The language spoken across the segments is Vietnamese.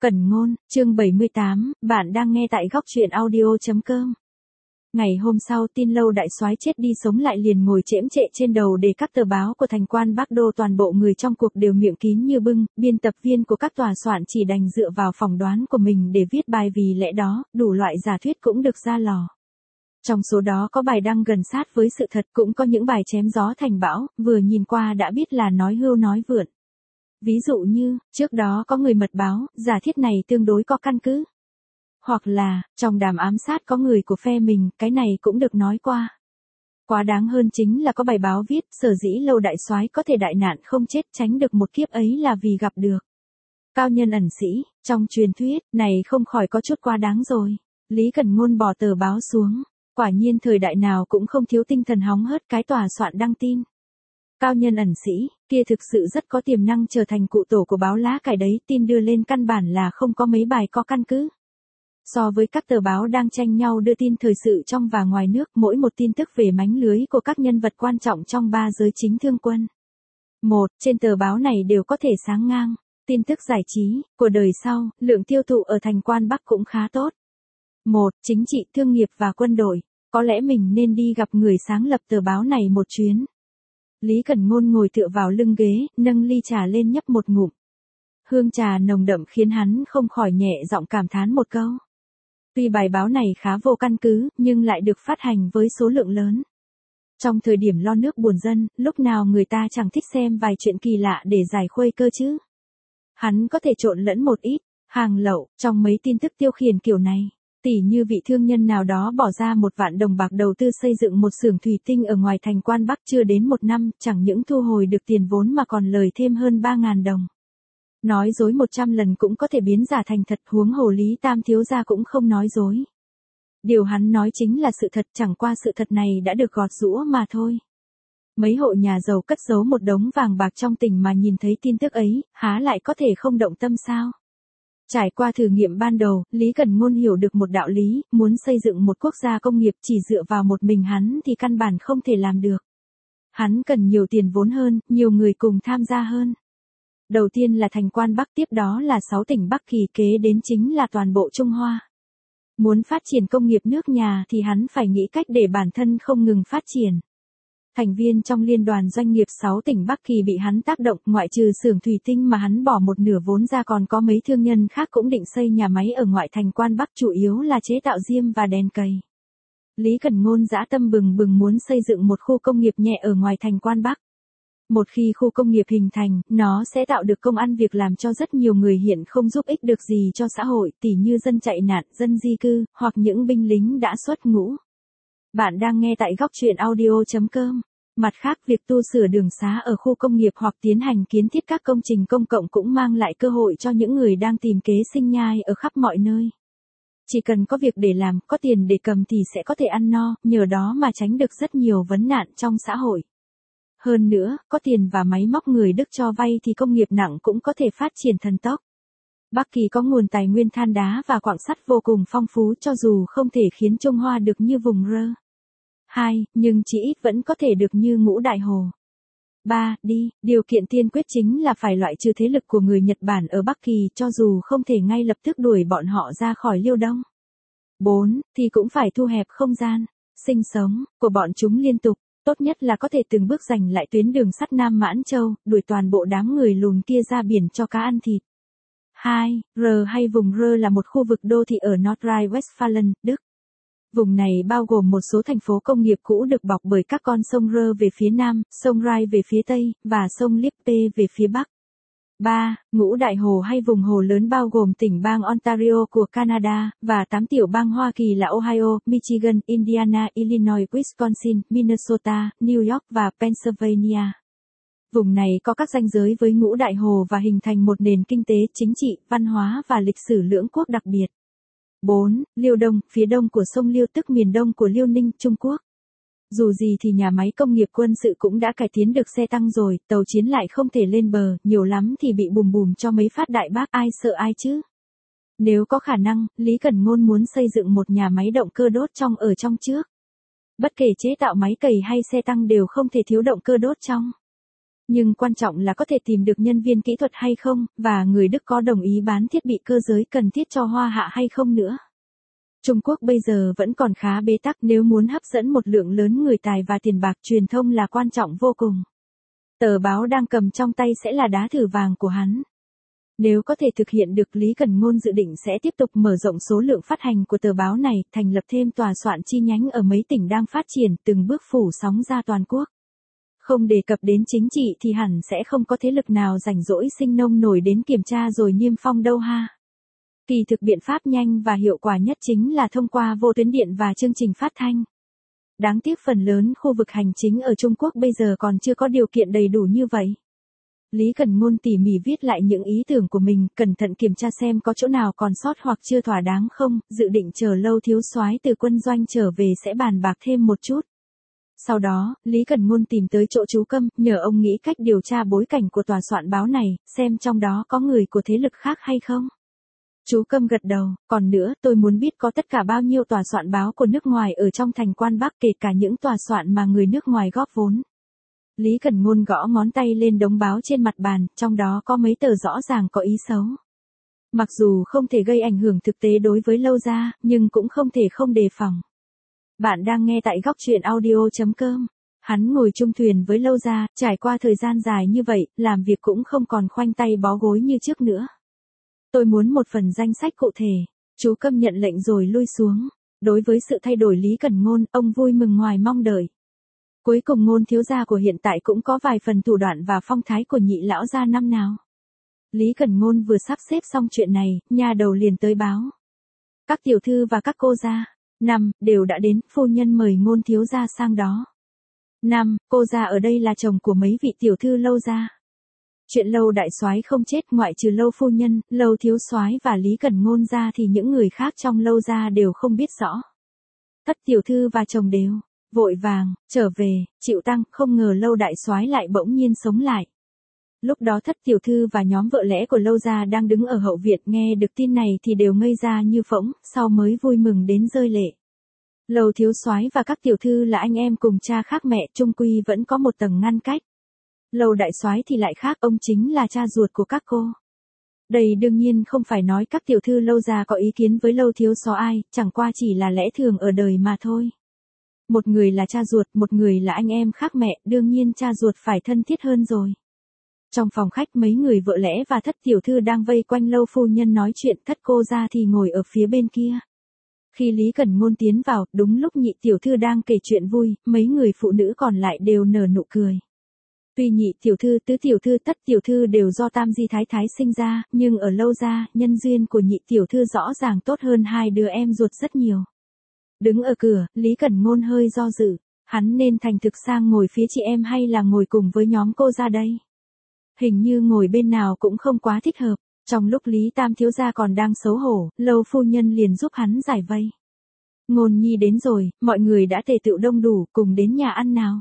Cẩn ngôn, chương 78, bạn đang nghe tại góc truyện audio.com. Ngày hôm sau tin Lâu đại soái chết đi sống lại liền ngồi chễm chệ trên đầu để các tờ báo của thành quan Bắc Đô toàn bộ người trong cuộc đều miệng kín như bưng, biên tập viên của các tòa soạn chỉ đành dựa vào phỏng đoán của mình để viết bài vì lẽ đó, đủ loại giả thuyết cũng được ra lò. Trong số đó có bài đăng gần sát với sự thật cũng có những bài chém gió thành bão, vừa nhìn qua đã biết là nói hưu nói vượn. Ví dụ như, trước đó có người mật báo, giả thiết này tương đối có căn cứ. Hoặc là, trong đàm ám sát có người của phe mình, cái này cũng được nói qua. Quá đáng hơn chính là có bài báo viết, sở dĩ Lâu đại soái có thể đại nạn không chết tránh được một kiếp ấy là vì gặp được cao nhân ẩn sĩ, trong truyền thuyết, này không khỏi có chút quá đáng rồi. Lý Cẩn Ngôn bỏ tờ báo xuống, quả nhiên thời đại nào cũng không thiếu tinh thần hóng hớt cái tòa soạn đăng tin. Cao nhân ẩn sĩ, kia thực sự rất có tiềm năng trở thành cụ tổ của báo lá cải đấy, tin đưa lên căn bản là không có mấy bài có căn cứ. So với các tờ báo đang tranh nhau đưa tin thời sự trong và ngoài nước, mỗi một tin tức về mánh lưới của các nhân vật quan trọng trong ba giới chính thương quân. Trên tờ báo này đều có thể sáng ngang, tin tức giải trí, của đời sau, lượng tiêu thụ ở thành quan Bắc cũng khá tốt. Chính trị, thương nghiệp và quân đội, có lẽ mình nên đi gặp người sáng lập tờ báo này một chuyến. Lý Cẩn Ngôn ngồi tựa vào lưng ghế, nâng ly trà lên nhấp một ngụm. Hương trà nồng đậm khiến hắn không khỏi nhẹ giọng cảm thán một câu. Tuy bài báo này khá vô căn cứ, nhưng lại được phát hành với số lượng lớn. Trong thời điểm lo nước buồn dân, lúc nào người ta chẳng thích xem vài chuyện kỳ lạ để giải khuây cơ chứ. Hắn có thể trộn lẫn một ít hàng lậu trong mấy tin tức tiêu khiển kiểu này. Tỉ như vị thương nhân nào đó bỏ ra 1 vạn đồng bạc đầu tư xây dựng một xưởng thủy tinh ở ngoài thành quan Bắc, chưa đến 1 năm, chẳng những thu hồi được tiền vốn mà còn lời thêm hơn 3.000 đồng. Nói dối 100 lần cũng có thể biến giả thành thật, huống hồ Lý Tam thiếu gia cũng không nói dối. Điều hắn nói chính là sự thật, chẳng qua sự thật này đã được gọt giũa mà thôi. Mấy hộ nhà giàu cất giấu một đống vàng bạc trong tỉnh mà nhìn thấy tin tức ấy, há lại có thể không động tâm sao? Trải qua thử nghiệm ban đầu, Lý Cẩn Ngôn hiểu được một đạo lý, muốn xây dựng một quốc gia công nghiệp chỉ dựa vào một mình hắn thì căn bản không thể làm được. Hắn cần nhiều tiền vốn hơn, nhiều người cùng tham gia hơn. Đầu tiên là thành quan Bắc, tiếp đó là 6 tỉnh Bắc, kỳ kế đến chính là toàn bộ Trung Hoa. Muốn phát triển công nghiệp nước nhà thì hắn phải nghĩ cách để bản thân không ngừng phát triển. Thành viên trong liên đoàn doanh nghiệp 6 tỉnh Bắc Kỳ bị hắn tác động, ngoại trừ xưởng thủy tinh mà hắn bỏ một nửa vốn ra, còn có mấy thương nhân khác cũng định xây nhà máy ở ngoại thành quan Bắc, chủ yếu là chế tạo diêm và đèn cầy. Lý Cẩn Ngôn dã tâm bừng bừng muốn xây dựng một khu công nghiệp nhẹ ở ngoài thành quan Bắc. Một khi khu công nghiệp hình thành, nó sẽ tạo được công ăn việc làm cho rất nhiều người hiện không giúp ích được gì cho xã hội, tỉ như dân chạy nạn, dân di cư, hoặc những binh lính đã xuất ngũ. Bạn đang nghe tại góc truyện audio.com. Mặt khác, việc tu sửa đường xá ở khu công nghiệp hoặc tiến hành kiến thiết các công trình công cộng cũng mang lại cơ hội cho những người đang tìm kế sinh nhai ở khắp mọi nơi. Chỉ cần có việc để làm, có tiền để cầm thì sẽ có thể ăn no, nhờ đó mà tránh được rất nhiều vấn nạn trong xã hội. Hơn nữa, có tiền và máy móc người Đức cho vay thì công nghiệp nặng cũng có thể phát triển thần tốc. Bắc Kỳ có nguồn tài nguyên than đá và quặng sắt vô cùng phong phú, cho dù không thể khiến Trung Hoa được như vùng R2, nhưng chỉ ít vẫn có thể được như Ngũ Đại Hồ. Điều kiện tiên quyết chính là phải loại trừ thế lực của người Nhật Bản ở Bắc Kỳ, cho dù không thể ngay lập tức đuổi bọn họ ra khỏi Liêu Đông. Thì cũng phải thu hẹp không gian sinh sống của bọn chúng liên tục. Tốt nhất là có thể từng bước giành lại tuyến đường sắt Nam Mãn Châu, đuổi toàn bộ đám người lùn kia ra biển cho cá ăn thịt. R hay vùng R là một khu vực đô thị ở Nordrhein-Westfalen, Đức. Vùng này bao gồm một số thành phố công nghiệp cũ được bọc bởi các con sông R về phía nam, sông Rhine về phía tây, và sông Lippe về phía bắc. Ngũ Đại Hồ hay vùng hồ lớn bao gồm tỉnh bang Ontario của Canada, và 8 tiểu bang Hoa Kỳ là Ohio, Michigan, Indiana, Illinois, Wisconsin, Minnesota, New York và Pennsylvania. Vùng này có các ranh giới với Ngũ Đại Hồ và hình thành một nền kinh tế, chính trị, văn hóa và lịch sử lưỡng quốc đặc biệt. Liêu Đông, phía đông của sông Liêu, tức miền đông của Liêu Ninh, Trung Quốc. Dù gì thì nhà máy công nghiệp quân sự cũng đã cải tiến được xe tăng rồi, tàu chiến lại không thể lên bờ, nhiều lắm thì bị bùm cho mấy phát đại bác, ai sợ ai chứ. Nếu có khả năng, Lý Cẩn Ngôn muốn xây dựng một nhà máy động cơ đốt trong ở trong trước. Bất kể chế tạo máy cày hay xe tăng đều không thể thiếu động cơ đốt trong. Nhưng quan trọng là có thể tìm được nhân viên kỹ thuật hay không, và người Đức có đồng ý bán thiết bị cơ giới cần thiết cho Hoa Hạ hay không nữa. Trung Quốc bây giờ vẫn còn khá bế tắc, nếu muốn hấp dẫn một lượng lớn người tài và tiền bạc, truyền thông là quan trọng vô cùng. Tờ báo đang cầm trong tay sẽ là đá thử vàng của hắn. Nếu có thể thực hiện được, Lý Cần Ngôn dự định sẽ tiếp tục mở rộng số lượng phát hành của tờ báo này, thành lập thêm tòa soạn chi nhánh ở mấy tỉnh đang phát triển, từng bước phủ sóng ra toàn quốc. Không đề cập đến chính trị thì hẳn sẽ không có thế lực nào rảnh rỗi sinh nông nổi đến kiểm tra rồi niêm phong đâu ha. Kỳ thực biện pháp nhanh và hiệu quả nhất chính là thông qua vô tuyến điện và chương trình phát thanh. Đáng tiếc phần lớn khu vực hành chính ở Trung Quốc bây giờ còn chưa có điều kiện đầy đủ như vậy. Lý Cần Ngôn tỉ mỉ viết lại những ý tưởng của mình, cẩn thận kiểm tra xem có chỗ nào còn sót hoặc chưa thỏa đáng không, dự định chờ Lâu thiếu soái từ quân doanh trở về sẽ bàn bạc thêm một chút. Sau đó, Lý Cần Ngôn tìm tới chỗ chú Câm, nhờ ông nghĩ cách điều tra bối cảnh của tòa soạn báo này, xem trong đó có người của thế lực khác hay không. Chú Câm gật đầu, còn nữa, tôi muốn biết có tất cả bao nhiêu tòa soạn báo của nước ngoài ở trong thành Quan Bắc, kể cả những tòa soạn mà người nước ngoài góp vốn. Lý Cần Ngôn gõ ngón tay lên đống báo trên mặt bàn, trong đó có mấy tờ rõ ràng có ý xấu. Mặc dù không thể gây ảnh hưởng thực tế đối với Lâu gia, nhưng cũng không thể không đề phòng. Bạn đang nghe tại góc truyện audio.com. Hắn ngồi chung thuyền với Lâu gia, trải qua thời gian dài như vậy, làm việc cũng không còn khoanh tay bó gối như trước nữa. Tôi muốn một phần danh sách cụ thể. Chú Câm nhận lệnh rồi lui xuống. Đối với sự thay đổi Lý Cần Ngôn, ông vui mừng ngoài mong đợi. Cuối cùng Ngôn thiếu gia của hiện tại cũng có vài phần thủ đoạn và phong thái của nhị lão gia năm nào. Lý Cần Ngôn vừa sắp xếp xong chuyện này, nhà đầu liền tới báo. Các tiểu thư và các cô gia, đều đã đến, phu nhân mời Ngôn thiếu gia sang đó. Cô gia ở đây là chồng của mấy vị tiểu thư Lâu gia. Chuyện Lâu đại soái không chết, ngoại trừ Lâu phu nhân, Lâu thiếu soái và Lý Cần Ngôn ra thì những người khác trong Lâu gia đều không biết rõ. Thất tiểu thư và chồng đều vội vàng trở về, chịu tang, không ngờ Lâu đại soái lại bỗng nhiên sống lại. Lúc đó Thất tiểu thư và nhóm vợ lẽ của Lâu gia đang đứng ở hậu viện, nghe được tin này thì đều ngây ra như phỗng, sau mới vui mừng đến rơi lệ. Lâu thiếu soái và các tiểu thư là anh em cùng cha khác mẹ, chung quy vẫn có một tầng ngăn cách. Lâu đại soái thì lại khác, ông chính là cha ruột của các cô. Đây đương nhiên không phải nói các tiểu thư Lâu gia có ý kiến với Lâu thiếu soái, chẳng qua chỉ là lẽ thường ở đời mà thôi. Một người là cha ruột, một người là anh em khác mẹ, đương nhiên cha ruột phải thân thiết hơn rồi. Trong phòng khách mấy người vợ lẽ và Thất tiểu thư đang vây quanh Lâu phu nhân nói chuyện, Thất cô gia thì ngồi ở phía bên kia. Khi Lý Cần Ngôn tiến vào, đúng lúc nhị tiểu thư đang kể chuyện vui, mấy người phụ nữ còn lại đều nở nụ cười. Tuy nhị tiểu thư, tứ tiểu thư, Thất tiểu thư đều do tam di thái thái sinh ra, nhưng ở Lâu gia, nhân duyên của nhị tiểu thư rõ ràng tốt hơn hai đứa em ruột rất nhiều. Đứng ở cửa, Lý Cần Ngôn hơi do dự, hắn nên thành thực sang ngồi phía chị em hay là ngồi cùng với nhóm cô ra đây. Hình như ngồi bên nào cũng không quá thích hợp. Trong lúc Lý Tam thiếu gia còn đang xấu hổ, Lâu phu nhân liền giúp hắn giải vây. Ngôn nhi đến rồi, mọi người đã tề tựu đông đủ, cùng đến nhà ăn nào.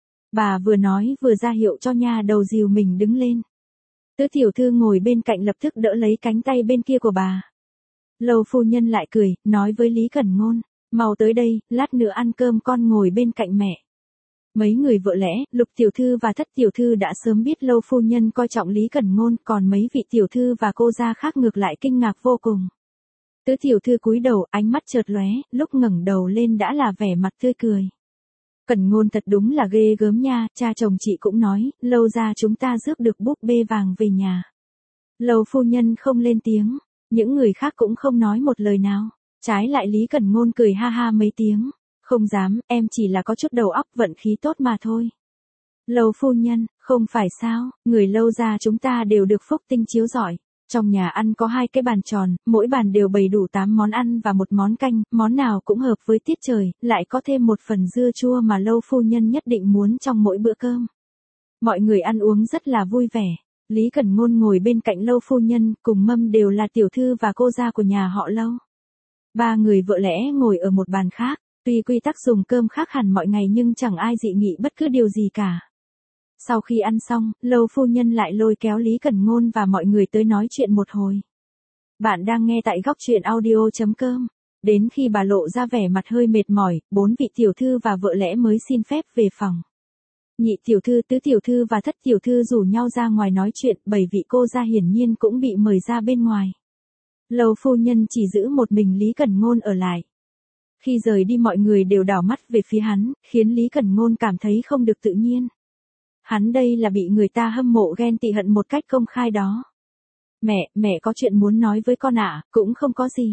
Bà vừa nói vừa ra hiệu cho nha đầu dìu mình đứng lên. Tứ tiểu thư ngồi bên cạnh lập tức đỡ lấy cánh tay bên kia của bà. Lâu phu nhân lại cười, nói với Lý Cần Ngôn, mau tới đây, lát nữa ăn cơm con ngồi bên cạnh mẹ. Mấy người vợ lẽ, Lục tiểu thư và Thất tiểu thư đã sớm biết Lâu phu nhân coi trọng Lý Cần Ngôn, còn mấy vị tiểu thư và cô gia khác ngược lại kinh ngạc vô cùng. Tứ tiểu thư cúi đầu, ánh mắt chợt lóe, lúc ngẩng đầu lên đã là vẻ mặt tươi cười. Cần Ngôn thật đúng là ghê gớm nha, cha chồng chị cũng nói, Lâu gia chúng ta rước được búp bê vàng về nhà. Lâu phu nhân không lên tiếng, những người khác cũng không nói một lời nào, trái lại Lý Cần Ngôn cười ha ha mấy tiếng. Không dám, em chỉ là có chút đầu óc vận khí tốt mà thôi. Lâu phu nhân, không phải sao, người Lâu gia chúng ta đều được phúc tinh chiếu rọi. Trong nhà ăn có 2 cái bàn tròn, mỗi bàn đều bày đủ 8 món ăn và một món canh, món nào cũng hợp với tiết trời, lại có thêm một phần dưa chua mà Lâu phu nhân nhất định muốn trong mỗi bữa cơm. Mọi người ăn uống rất là vui vẻ. Lý Cần Ngôn ngồi bên cạnh Lâu phu nhân, cùng mâm đều là tiểu thư và cô gia của nhà họ Lâu. 3 người vợ lẽ ngồi ở một bàn khác. Tuy quy tắc dùng cơm khác hẳn mọi ngày nhưng chẳng ai dị nghị bất cứ điều gì cả. Sau khi ăn xong, Lâu phu nhân lại lôi kéo Lý Cần Ngôn và mọi người tới nói chuyện một hồi. Bạn đang nghe tại góc truyện audio.com. Đến khi bà lộ ra vẻ mặt hơi mệt mỏi, 4 vị tiểu thư và vợ lẽ mới xin phép về phòng. Nhị tiểu thư, tứ tiểu thư và thất tiểu thư rủ nhau ra ngoài nói chuyện, 7 vị cô gia hiển nhiên cũng bị mời ra bên ngoài. Lâu phu nhân chỉ giữ một mình Lý Cẩn Ngôn ở lại. Khi rời đi mọi người đều đảo mắt về phía hắn, khiến Lý Cẩn Ngôn cảm thấy không được tự nhiên. Hắn đây là bị người ta hâm mộ ghen tị hận một cách công khai đó. Mẹ có chuyện muốn nói với con ạ, cũng không có gì.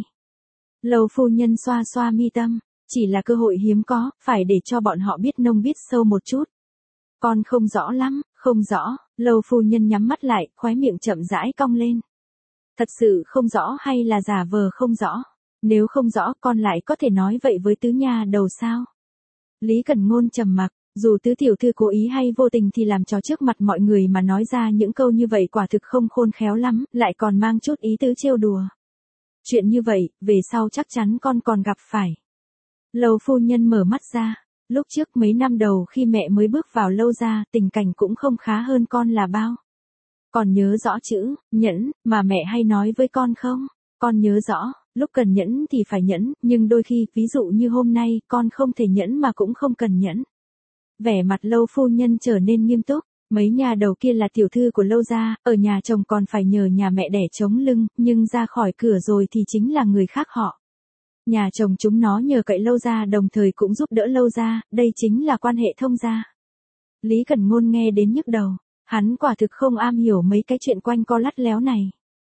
Lâu phu nhân xoa xoa mi tâm, chỉ là cơ hội hiếm có, phải để cho bọn họ biết nông biết sâu một chút. Con không rõ lắm, không rõ, Lâu phu nhân nhắm mắt lại, khóe miệng chậm rãi cong lên. Thật sự không rõ hay là giả vờ không rõ? Nếu không rõ con lại có thể nói vậy với tứ nha đầu sao? Lý Cẩn Ngôn trầm mặc, dù tứ tiểu thư cố ý hay vô tình thì làm trò trước mặt mọi người mà nói ra những câu như vậy quả thực không khôn khéo lắm, lại còn mang chút ý tứ trêu đùa. Chuyện như vậy, về sau chắc chắn con còn gặp phải. Lâu phu nhân mở mắt ra, lúc trước mấy năm đầu khi mẹ mới bước vào Lâu gia, tình cảnh cũng không khá hơn con là bao. Con nhớ rõ chữ, nhẫn, mà mẹ hay nói với con không? Con nhớ rõ, lúc cần nhẫn thì phải nhẫn, nhưng đôi khi, ví dụ như hôm nay, con không thể nhẫn mà cũng không cần nhẫn. Vẻ mặt Lâu phu nhân trở nên nghiêm túc, mấy nhà đầu kia là tiểu thư của Lâu gia, ở nhà chồng còn phải nhờ nhà mẹ đẻ chống lưng, nhưng ra khỏi cửa rồi thì chính là người khác họ. Nhà chồng chúng nó nhờ cậy Lâu gia đồng thời cũng giúp đỡ Lâu gia, đây chính là quan hệ thông gia. Lý Cẩn Ngôn nghe đến nhức đầu, hắn quả thực không am hiểu mấy cái chuyện quanh co lắt léo này.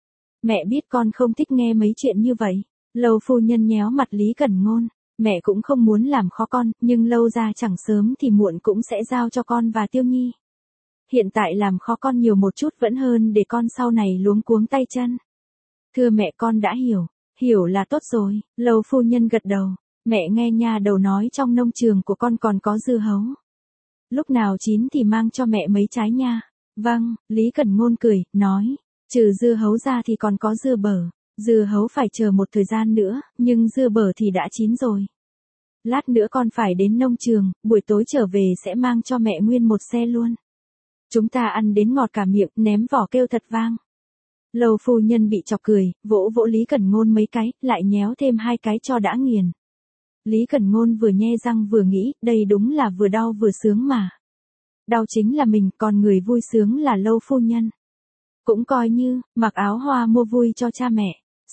Mẹ biết con không thích nghe mấy chuyện như vậy. Lâu phu nhân nhéo mặt Lý Cẩn Ngôn, mẹ cũng không muốn làm khó con, nhưng Lâu gia chẳng sớm thì muộn cũng sẽ giao cho con và Tiêu Nhi. Hiện tại làm khó con nhiều một chút vẫn hơn để con sau này luống cuống tay chân. Thưa mẹ, con đã hiểu là tốt rồi. Lâu phu nhân gật đầu, mẹ nghe nha đầu nói trong nông trường của con còn có dưa hấu. Lúc nào chín thì mang cho mẹ mấy trái nha. Vâng, Lý Cẩn Ngôn cười, nói, trừ dưa hấu ra thì còn có dưa bở. Dưa hấu phải chờ một thời gian nữa, nhưng dưa bở thì đã chín rồi. Lát nữa con phải đến nông trường, buổi tối trở về sẽ mang cho mẹ nguyên một xe luôn. Chúng ta ăn đến ngọt cả miệng, ném vỏ kêu thật vang. Lâu phu nhân bị chọc cười, vỗ vỗ Lý Cẩn Ngôn mấy cái, lại nhéo thêm 2 cái cho đã nghiền. Lý Cẩn Ngôn vừa nhe răng vừa nghĩ, đây đúng là vừa đau vừa sướng mà. Đau chính là mình, còn người vui sướng là Lâu phu nhân. Cũng coi như, mặc áo hoa mua vui cho cha mẹ.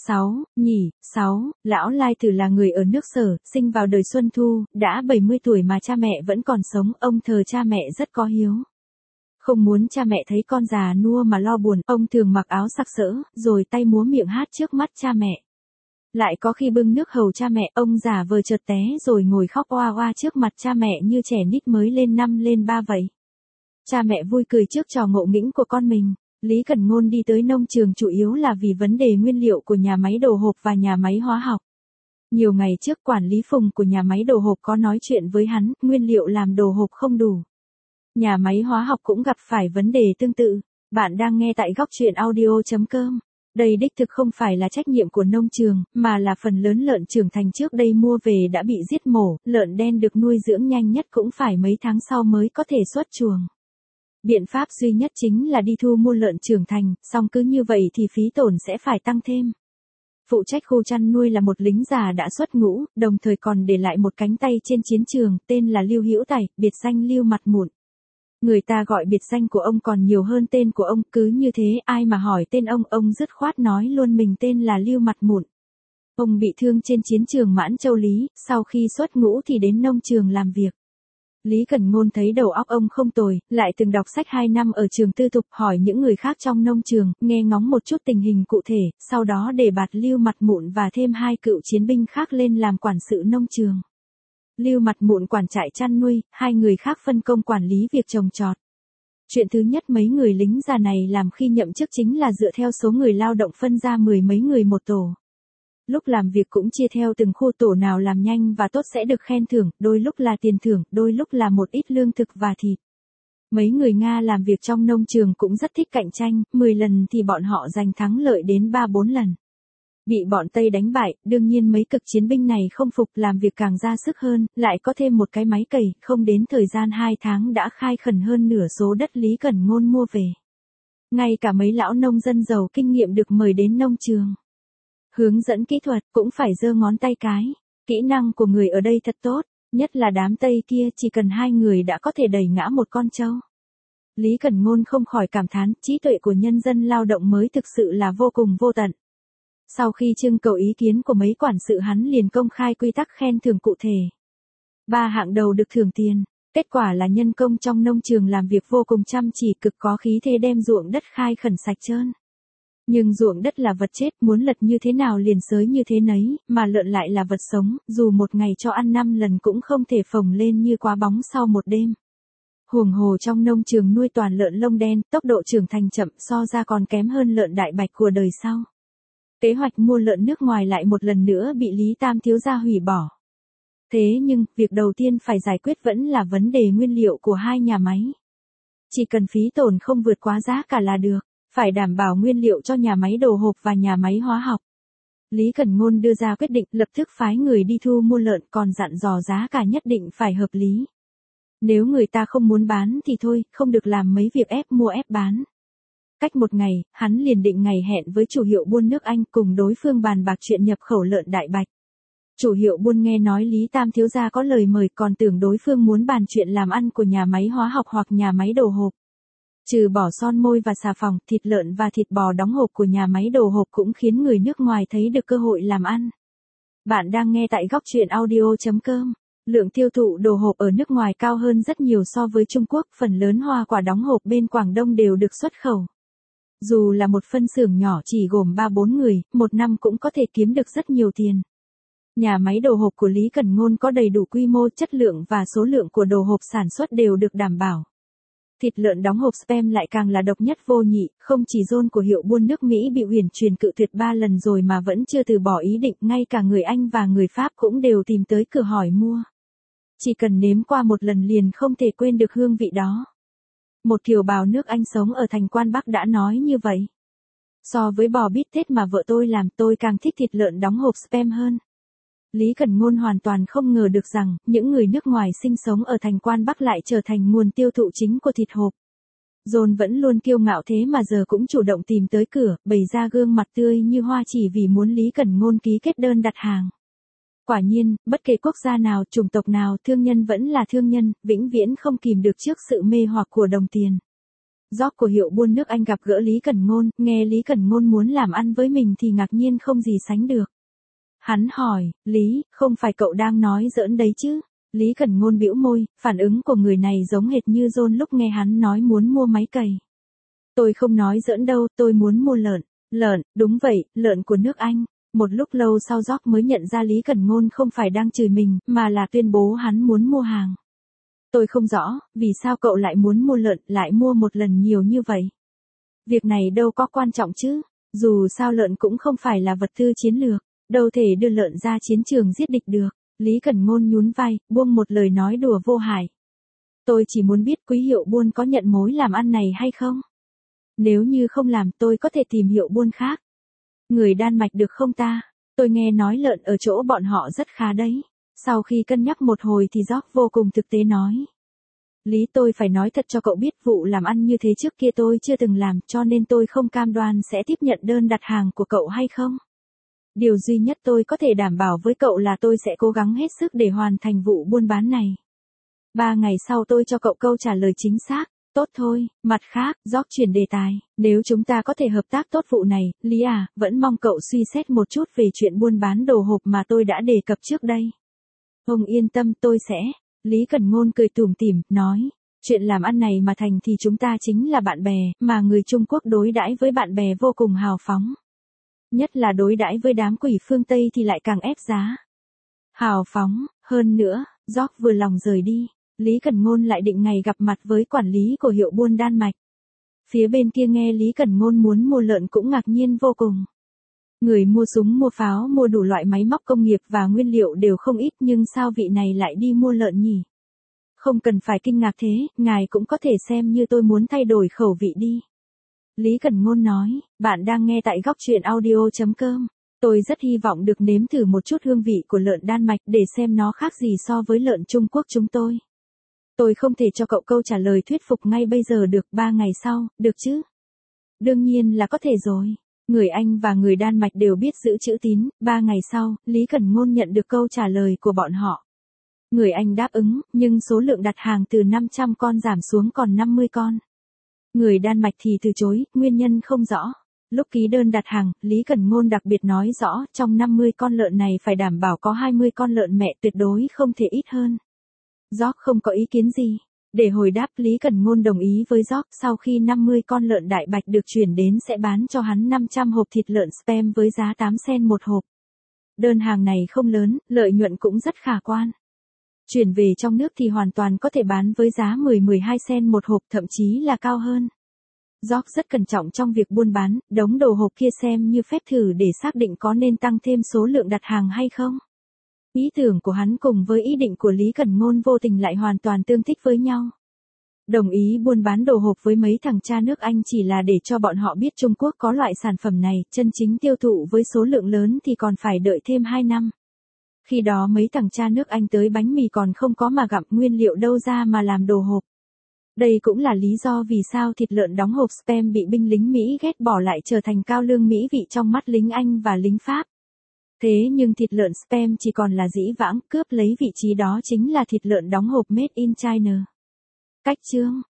6, Lão Lai Tử là người ở nước Sở, sinh vào đời Xuân Thu, đã 70 tuổi mà cha mẹ vẫn còn sống, ông thờ cha mẹ rất có hiếu. Không muốn cha mẹ thấy con già nua mà lo buồn, ông thường mặc áo sặc sỡ, rồi tay múa miệng hát trước mắt cha mẹ. Lại có khi bưng nước hầu cha mẹ, ông giả vờ chợt té rồi ngồi khóc oa oa trước mặt cha mẹ như trẻ nít mới lên 5 lên 3 vậy. Cha mẹ vui cười trước trò ngộ nghĩnh của con mình. Lý Cẩn Ngôn đi tới nông trường chủ yếu là vì vấn đề nguyên liệu của nhà máy đồ hộp và nhà máy hóa học. Nhiều ngày trước quản lý Phùng của nhà máy đồ hộp có nói chuyện với hắn, nguyên liệu làm đồ hộp không đủ. Nhà máy hóa học cũng gặp phải vấn đề tương tự. Bạn đang nghe tại góc truyện audio.com. Đây đích thực không phải là trách nhiệm của nông trường, mà là phần lớn lợn trưởng thành trước đây mua về đã bị giết mổ, lợn đen được nuôi dưỡng nhanh nhất cũng phải mấy tháng sau mới có thể xuất chuồng. Biện pháp duy nhất chính là đi thu mua lợn trưởng thành, song cứ như vậy thì phí tổn sẽ phải tăng thêm. Phụ trách khu chăn nuôi là một lính già đã xuất ngũ, đồng thời còn để lại một cánh tay trên chiến trường, tên là Lưu Hữu Tài, biệt danh Lưu Mặt Mụn. Người ta gọi biệt danh của ông còn nhiều hơn tên của ông, cứ như thế ai mà hỏi tên ông dứt khoát nói luôn mình tên là Lưu Mặt Mụn. Ông bị thương trên chiến trường Mãn Châu Lý, sau khi xuất ngũ thì đến nông trường làm việc. Lý Cẩn Ngôn thấy đầu óc ông không tồi, lại từng đọc sách 2 năm ở trường tư thục, hỏi những người khác trong nông trường, nghe ngóng một chút tình hình cụ thể, sau đó đề bạt Lưu Mặt Mụn và thêm 2 cựu chiến binh khác lên làm quản sự nông trường. Lưu Mặt Mụn quản trại chăn nuôi, 2 người khác phân công quản lý việc trồng trọt. Chuyện thứ nhất mấy người lính già này làm khi nhậm chức chính là dựa theo số người lao động phân ra 10 mấy người một tổ. Lúc làm việc cũng chia theo từng khu, tổ nào làm nhanh và tốt sẽ được khen thưởng, đôi lúc là tiền thưởng, đôi lúc là một ít lương thực và thịt. Mấy người Nga làm việc trong nông trường cũng rất thích cạnh tranh, 10 lần thì bọn họ giành thắng lợi đến 3-4 lần. Bị bọn Tây đánh bại, đương nhiên mấy cực chiến binh này không phục, làm việc càng ra sức hơn, lại có thêm một cái máy cày, không đến thời gian 2 tháng đã khai khẩn hơn nửa số đất Lý Cẩn Ngôn mua về. Ngay cả mấy lão nông dân giàu kinh nghiệm được mời đến nông trường. Hướng dẫn kỹ thuật cũng phải giơ ngón tay cái. Kỹ năng của người ở đây thật tốt. Nhất là đám Tây kia chỉ cần 2 người đã có thể đẩy ngã một con trâu. Lý Cẩn Ngôn không khỏi cảm thán, trí tuệ của nhân dân lao động mới thực sự là vô cùng vô tận. Sau khi trưng cầu ý kiến của mấy quản sự hắn liền công khai quy tắc khen thưởng cụ thể. 3 hạng đầu được thưởng tiền, kết quả là nhân công trong nông trường làm việc vô cùng chăm chỉ, cực có khí thế đem ruộng đất khai khẩn sạch trơn. Nhưng ruộng đất là vật chết, muốn lật như thế nào liền xới như thế nấy, mà lợn lại là vật sống, dù một ngày cho ăn 5 lần cũng không thể phồng lên như quá bóng sau một đêm. Huống hồ trong nông trường nuôi toàn lợn lông đen, tốc độ trưởng thành chậm, so ra còn kém hơn lợn đại bạch của đời sau. Kế hoạch mua lợn nước ngoài lại một lần nữa bị Lý Tam thiếu gia hủy bỏ. Thế nhưng, việc đầu tiên phải giải quyết vẫn là vấn đề nguyên liệu của 2 nhà máy. Chỉ cần phí tổn không vượt quá giá cả là được, phải đảm bảo nguyên liệu cho nhà máy đồ hộp và nhà máy hóa học. Lý Cẩn Ngôn đưa ra quyết định, lập tức phái người đi thu mua lợn, còn dặn dò giá cả nhất định phải hợp lý. Nếu người ta không muốn bán thì thôi, không được làm mấy việc ép mua ép bán. Cách một ngày, hắn liền định ngày hẹn với chủ hiệu buôn nước Anh, cùng đối phương bàn bạc chuyện nhập khẩu lợn đại bạch. Chủ hiệu buôn nghe nói Lý Tam thiếu gia có lời mời, còn tưởng đối phương muốn bàn chuyện làm ăn của nhà máy hóa học hoặc nhà máy đồ hộp. Trừ bỏ son môi và xà phòng, thịt lợn và thịt bò đóng hộp của nhà máy đồ hộp cũng khiến người nước ngoài thấy được cơ hội làm ăn. Bạn đang nghe tại góc truyện audio.com. Lượng tiêu thụ đồ hộp ở nước ngoài cao hơn rất nhiều so với Trung Quốc, phần lớn hoa quả đóng hộp bên Quảng Đông đều được xuất khẩu. Dù là một phân xưởng nhỏ chỉ gồm 3-4 người, một năm cũng có thể kiếm được rất nhiều tiền. Nhà máy đồ hộp của Lý Cẩn Ngôn có đầy đủ quy mô, chất lượng và số lượng của đồ hộp sản xuất đều được đảm bảo. Thịt lợn đóng hộp Spam lại càng là độc nhất vô nhị, không chỉ John của hiệu buôn nước Mỹ bị Uyển Truyền cự tuyệt 3 lần rồi mà vẫn chưa từ bỏ ý định, ngay cả người Anh và người Pháp cũng đều tìm tới cửa hỏi mua. Chỉ cần nếm qua một lần liền không thể quên được hương vị đó. Một kiều bào nước Anh sống ở thành Quan Bắc đã nói như vậy. So với bò bít tết mà vợ tôi làm, tôi càng thích thịt lợn đóng hộp Spam hơn. Lý Cẩn Ngôn hoàn toàn không ngờ được rằng, những người nước ngoài sinh sống ở thành Quan Bắc lại trở thành nguồn tiêu thụ chính của thịt hộp. John vẫn luôn kiêu ngạo thế mà giờ cũng chủ động tìm tới cửa, bày ra gương mặt tươi như hoa chỉ vì muốn Lý Cẩn Ngôn ký kết đơn đặt hàng. Quả nhiên, bất kể quốc gia nào, chủng tộc nào, thương nhân vẫn là thương nhân, vĩnh viễn không kìm được trước sự mê hoặc của đồng tiền. George của hiệu buôn nước Anh gặp gỡ Lý Cẩn Ngôn, nghe Lý Cẩn Ngôn muốn làm ăn với mình thì ngạc nhiên không gì sánh được. Hắn hỏi, Lý, không phải cậu đang nói giỡn đấy chứ? Lý Cẩn Ngôn bĩu môi, phản ứng của người này giống hệt như John lúc nghe hắn nói muốn mua máy cày. Tôi không nói giỡn đâu, tôi muốn mua lợn. Lợn, đúng vậy, lợn của nước Anh. Một lúc lâu sau George mới nhận ra Lý Cẩn Ngôn không phải đang chửi mình, mà là tuyên bố hắn muốn mua hàng. Tôi không rõ, vì sao cậu lại muốn mua lợn, lại mua một lần nhiều như vậy? Việc này đâu có quan trọng chứ, dù sao lợn cũng không phải là vật tư chiến lược, đâu thể đưa lợn ra chiến trường giết địch được. Lý Cẩn Ngôn nhún vai, buông một lời nói đùa vô hại. Tôi chỉ muốn biết quý hiệu buôn có nhận mối làm ăn này hay không? Nếu như không làm tôi có thể tìm hiệu buôn khác. Người Đan Mạch được không ta? Tôi nghe nói lợn ở chỗ bọn họ rất khá đấy. Sau khi cân nhắc một hồi thì George vô cùng thực tế nói. Lý, tôi phải nói thật cho cậu biết, vụ làm ăn như thế trước kia tôi chưa từng làm, cho nên tôi không cam đoan sẽ tiếp nhận đơn đặt hàng của cậu hay không. Điều duy nhất tôi có thể đảm bảo với cậu là tôi sẽ cố gắng hết sức để hoàn thành vụ buôn bán này. 3 ngày sau tôi cho cậu câu trả lời chính xác. Tốt thôi, mặt khác, George chuyển đề tài, nếu chúng ta có thể hợp tác tốt vụ này, Lý à, vẫn mong cậu suy xét một chút về chuyện buôn bán đồ hộp mà tôi đã đề cập trước đây. Ông yên tâm, tôi sẽ. Lý Cẩn Ngôn cười tủm tỉm, nói, chuyện làm ăn này mà thành thì chúng ta chính là bạn bè, mà người Trung Quốc đối đãi với bạn bè vô cùng hào phóng. Nhất là đối đãi với đám quỷ phương Tây thì lại càng ép giá. Hào phóng, hơn nữa, George vừa lòng rời đi. Lý Cẩn Ngôn lại định ngày gặp mặt với quản lý của hiệu buôn Đan Mạch. Phía bên kia nghe Lý Cẩn Ngôn muốn mua lợn cũng ngạc nhiên vô cùng. Người mua súng mua pháo mua đủ loại máy móc công nghiệp và nguyên liệu đều không ít, nhưng sao vị này lại đi mua lợn nhỉ? Không cần phải kinh ngạc thế, ngài cũng có thể xem như tôi muốn thay đổi khẩu vị đi. Lý Cẩn Ngôn nói, bạn đang nghe tại góc truyện audio.com. Tôi rất hy vọng được nếm thử một chút hương vị của lợn Đan Mạch để xem nó khác gì so với lợn Trung Quốc chúng tôi. Tôi không thể cho cậu câu trả lời thuyết phục ngay bây giờ được, 3 ngày sau, được chứ? Đương nhiên là có thể rồi. Người Anh và người Đan Mạch đều biết giữ chữ tín, 3 ngày sau, Lý Cẩn Ngôn nhận được câu trả lời của bọn họ. Người Anh đáp ứng, nhưng số lượng đặt hàng từ 500 con giảm xuống còn 50 con. Người Đan Mạch thì từ chối, nguyên nhân không rõ. Lúc ký đơn đặt hàng, Lý Cẩn Ngôn đặc biệt nói rõ, trong 50 con lợn này phải đảm bảo có 20 con lợn mẹ, tuyệt đối không thể ít hơn. George không có ý kiến gì. Để hồi đáp, Lý Cẩn Ngôn đồng ý với George, sau khi 50 con lợn đại bạch được chuyển đến sẽ bán cho hắn 500 hộp thịt lợn spam với giá 8 cent một hộp. Đơn hàng này không lớn, lợi nhuận cũng rất khả quan. Chuyển về trong nước thì hoàn toàn có thể bán với giá 10-12 cent một hộp, thậm chí là cao hơn. George rất cẩn trọng trong việc buôn bán, đống đồ hộp kia xem như phép thử để xác định có nên tăng thêm số lượng đặt hàng hay không. Ý tưởng của hắn cùng với ý định của Lý Cẩn Ngôn vô tình lại hoàn toàn tương thích với nhau. Đồng ý buôn bán đồ hộp với mấy thằng cha nước Anh chỉ là để cho bọn họ biết Trung Quốc có loại sản phẩm này, chân chính tiêu thụ với số lượng lớn thì còn phải đợi thêm 2 năm. Khi đó mấy thằng cha nước Anh tới bánh mì còn không có mà gặm, nguyên liệu đâu ra mà làm đồ hộp. Đây cũng là lý do vì sao thịt lợn đóng hộp spam bị binh lính Mỹ ghét bỏ lại trở thành cao lương mỹ vị trong mắt lính Anh và lính Pháp. Thế nhưng thịt lợn spam chỉ còn là dĩ vãng, cướp lấy vị trí đó chính là thịt lợn đóng hộp made in China. Cách chương